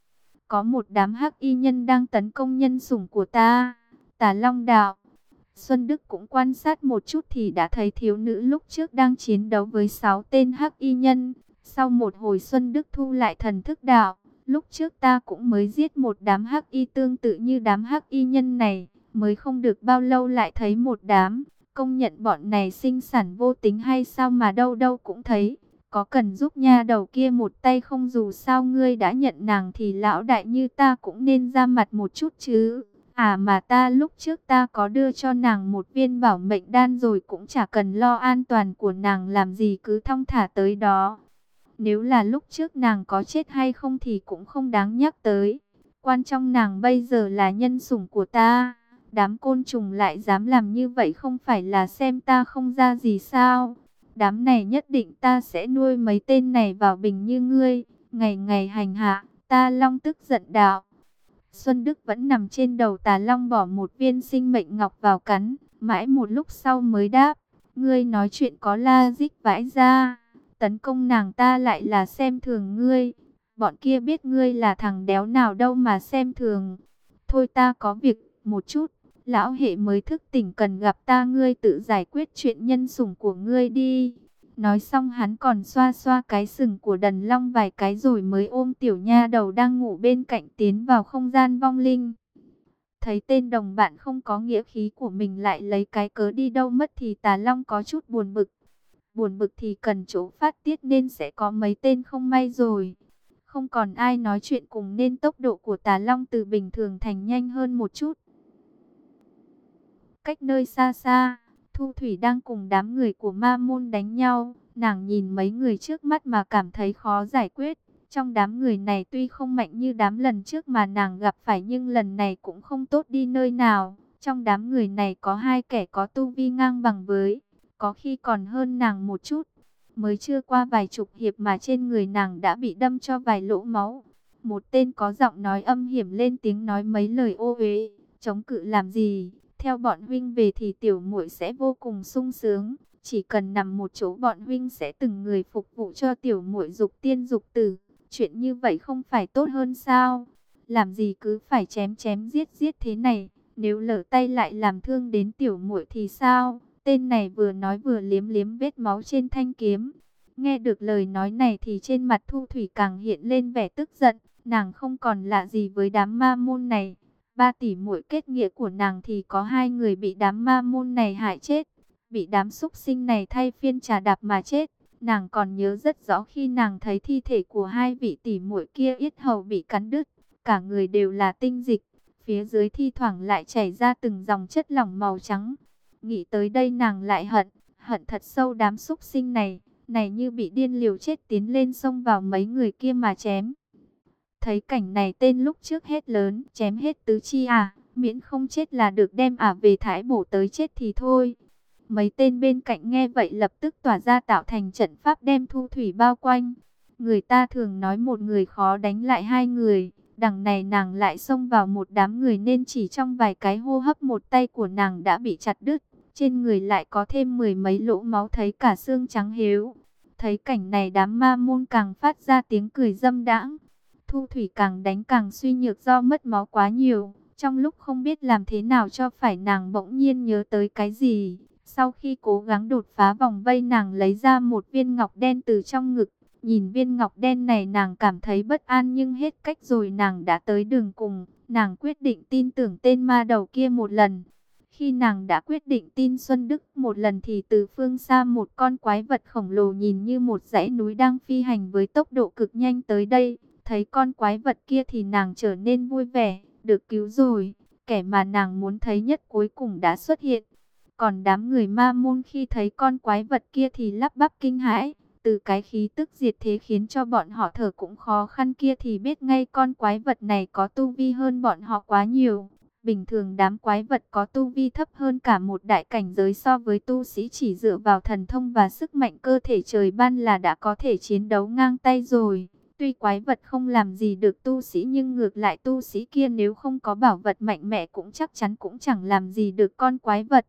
A: Có một đám hắc y nhân đang tấn công nhân sủng của ta. Tà Long đạo. Xuân Đức cũng quan sát một chút thì đã thấy thiếu nữ lúc trước đang chiến đấu với sáu tên hắc y nhân. Sau một hồi Xuân Đức thu lại thần thức đạo. Lúc trước ta cũng mới giết một đám hắc y tương tự như đám hắc y nhân này. Mới không được bao lâu lại thấy một đám. Công nhận bọn này sinh sản vô tính hay sao mà đâu đâu cũng thấy. Có cần giúp nha đầu kia một tay không, dù sao ngươi đã nhận nàng thì lão đại như ta cũng nên ra mặt một chút chứ. À mà ta lúc trước ta có đưa cho nàng một viên bảo mệnh đan rồi, cũng chả cần lo an toàn của nàng làm gì, cứ thong thả tới đó. Nếu là lúc trước nàng có chết hay không thì cũng không đáng nhắc tới. Quan trọng nàng bây giờ là nhân sủng của ta. Đám côn trùng lại dám làm như vậy không phải là xem ta không ra gì sao? Đám này nhất định ta sẽ nuôi mấy tên này vào bình như ngươi, ngày ngày hành hạ. Ta Long tức giận đạo. Xuân Đức vẫn nằm trên đầu Tà Long bỏ một viên sinh mệnh ngọc vào cắn, mãi một lúc sau mới đáp. Ngươi nói chuyện có la dích vãi ra, tấn công nàng ta lại là xem thường ngươi. Bọn kia biết ngươi là thằng đéo nào đâu mà xem thường. Thôi ta có việc một chút, lão hệ mới thức tỉnh cần gặp ta, ngươi tự giải quyết chuyện nhân sủng của ngươi đi. Nói xong hắn còn xoa xoa cái sừng của Đần Long vài cái rồi mới ôm tiểu nha đầu đang ngủ bên cạnh tiến vào không gian vong linh. Thấy tên đồng bạn không có nghĩa khí của mình lại lấy cái cớ đi đâu mất thì Tà Long có chút buồn bực. Buồn bực thì cần chỗ phát tiết nên sẽ có mấy tên không may rồi. Không còn ai nói chuyện cùng nên tốc độ của Tà Long từ bình thường thành nhanh hơn một chút. Cách nơi xa xa, Thu Thủy đang cùng đám người của Ma Môn đánh nhau. Nàng nhìn mấy người trước mắt mà cảm thấy khó giải quyết. Trong đám người này tuy không mạnh như đám lần trước mà nàng gặp phải, nhưng lần này cũng không tốt đi nơi nào. Trong đám người này có hai kẻ có tu vi ngang bằng với, có khi còn hơn nàng một chút. Mới chưa qua vài chục hiệp mà trên người nàng đã bị đâm cho vài lỗ máu. Một tên có giọng nói âm hiểm lên tiếng nói mấy lời ô uế. Chống cự làm gì? Theo bọn huynh về thì tiểu muội sẽ vô cùng sung sướng. Chỉ cần nằm một chỗ bọn huynh sẽ từng người phục vụ cho tiểu muội dục tiên dục tử. Chuyện như vậy không phải tốt hơn sao? Làm gì cứ phải chém chém giết giết thế này? Nếu lỡ tay lại làm thương đến tiểu muội thì sao? Tên này vừa nói vừa liếm liếm vết máu trên thanh kiếm. Nghe được lời nói này thì trên mặt Thu Thủy càng hiện lên vẻ tức giận. Nàng không còn lạ gì với đám ma môn này. Ba tỷ muội kết nghĩa của nàng thì có hai người bị đám ma môn này hại chết. Bị đám súc sinh này thay phiên trà đạp mà chết. Nàng còn nhớ rất rõ khi nàng thấy thi thể của hai vị tỷ muội kia yết hầu bị cắn đứt. Cả người đều là tinh dịch. Phía dưới thi thoảng lại chảy ra từng dòng chất lỏng màu trắng. Nghĩ tới đây nàng lại hận, hận thật sâu đám súc sinh này. Này như bị điên liều chết tiến lên xông vào mấy người kia mà chém. Thấy cảnh này tên lúc trước hét lớn, chém hết tứ chi à, miễn không chết là được, đem ả về thái bổ tới chết thì thôi. Mấy tên bên cạnh nghe vậy lập tức tỏa ra tạo thành trận pháp đem Thu Thủy bao quanh. Người ta thường nói một người khó đánh lại hai người, đằng này nàng lại xông vào một đám người nên chỉ trong vài cái hô hấp một tay của nàng đã bị chặt đứt. Trên người lại có thêm mười mấy lỗ máu thấy cả xương trắng hếu. Thấy cảnh này đám ma môn càng phát ra tiếng cười dâm đãng. Thu Thủy càng đánh càng suy nhược do mất máu quá nhiều. Trong lúc không biết làm thế nào cho phải, nàng bỗng nhiên nhớ tới cái gì. Sau khi cố gắng đột phá vòng vây, nàng lấy ra một viên ngọc đen từ trong ngực. Nhìn viên ngọc đen này nàng cảm thấy bất an, nhưng hết cách rồi, nàng đã tới đường cùng. Nàng quyết định tin tưởng tên ma đầu kia một lần. Khi nàng đã quyết định tin Xuân Đức một lần thì từ phương xa một con quái vật khổng lồ nhìn như một dãy núi đang phi hành với tốc độ cực nhanh tới đây. Thấy con quái vật kia thì nàng trở nên vui vẻ, được cứu rồi, kẻ mà nàng muốn thấy nhất cuối cùng đã xuất hiện. Còn đám người ma môn khi thấy con quái vật kia thì lắp bắp kinh hãi, từ cái khí tức diệt thế khiến cho bọn họ thở cũng khó khăn kia thì biết ngay con quái vật này có tu vi hơn bọn họ quá nhiều. Bình thường đám quái vật có tu vi thấp hơn cả một đại cảnh giới so với tu sĩ chỉ dựa vào thần thông và sức mạnh cơ thể trời ban là đã có thể chiến đấu ngang tay rồi. Tuy quái vật không làm gì được tu sĩ nhưng ngược lại tu sĩ kia nếu không có bảo vật mạnh mẽ cũng chắc chắn cũng chẳng làm gì được con quái vật.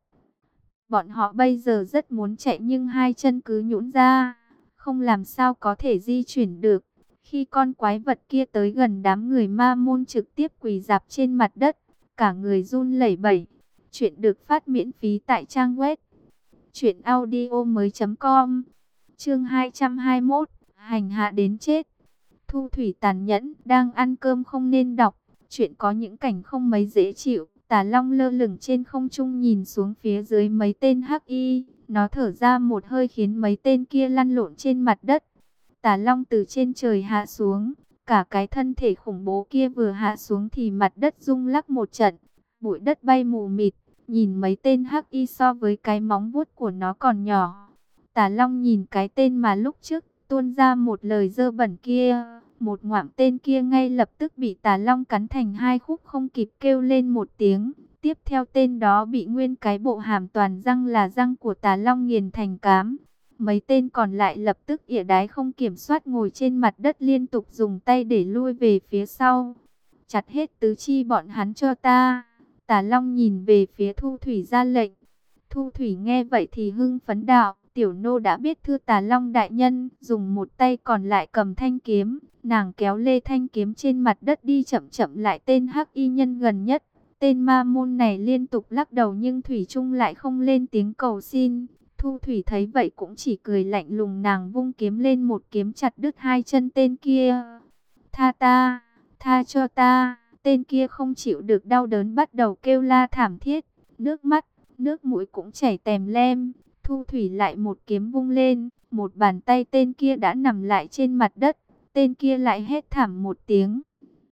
A: Bọn họ bây giờ rất muốn chạy nhưng hai chân cứ nhũn ra, không làm sao có thể di chuyển được. Khi con quái vật kia tới gần đám người ma môn trực tiếp quỳ rạp trên mặt đất, cả người run lẩy bẩy. Chuyện được phát miễn phí tại trang web truyện audio mới chấm com. Chương hai trăm hai mươi mốt, hành hạ đến chết. Thu thủy tàn nhẫn, đang ăn cơm không nên đọc. Chuyện có những cảnh không mấy dễ chịu. Tà Long lơ lửng trên không trung nhìn xuống phía dưới mấy tên hắc y. Nó thở ra một hơi khiến mấy tên kia lăn lộn trên mặt đất. Tà Long từ trên trời hạ xuống. Cả cái thân thể khủng bố kia vừa hạ xuống thì mặt đất rung lắc một trận. Bụi đất bay mù mịt. Nhìn mấy tên hắc y so với cái móng vuốt của nó còn nhỏ. Tà Long nhìn cái tên mà lúc trước tuôn ra một lời dơ bẩn kia. Một ngoạm tên kia ngay lập tức bị Tà Long cắn thành hai khúc không kịp kêu lên một tiếng. Tiếp theo tên đó bị nguyên cái bộ hàm toàn răng là răng của Tà Long nghiền thành cám. Mấy tên còn lại lập tức ỉa đái không kiểm soát ngồi trên mặt đất liên tục dùng tay để lui về phía sau. Chặt hết tứ chi bọn hắn cho ta. Tà Long nhìn về phía Thu Thủy ra lệnh. Thu Thủy nghe vậy thì hưng phấn đạo. Tiểu nô đã biết thưa Tà Long đại nhân. Dùng một tay còn lại cầm thanh kiếm. Nàng kéo lê thanh kiếm trên mặt đất đi chậm chậm lại tên hắc y nhân gần nhất. Tên ma môn này liên tục lắc đầu nhưng Thủy Trung lại không lên tiếng cầu xin. Thu Thủy thấy vậy cũng chỉ cười lạnh lùng, nàng vung kiếm lên một kiếm chặt đứt hai chân tên kia. Tha ta, tha cho ta. Tên kia không chịu được đau đớn bắt đầu kêu la thảm thiết. Nước mắt, nước mũi cũng chảy tèm lem. Thu Thủy lại một kiếm vung lên. Một bàn tay tên kia đã nằm lại trên mặt đất. Tên kia lại hét thảm một tiếng.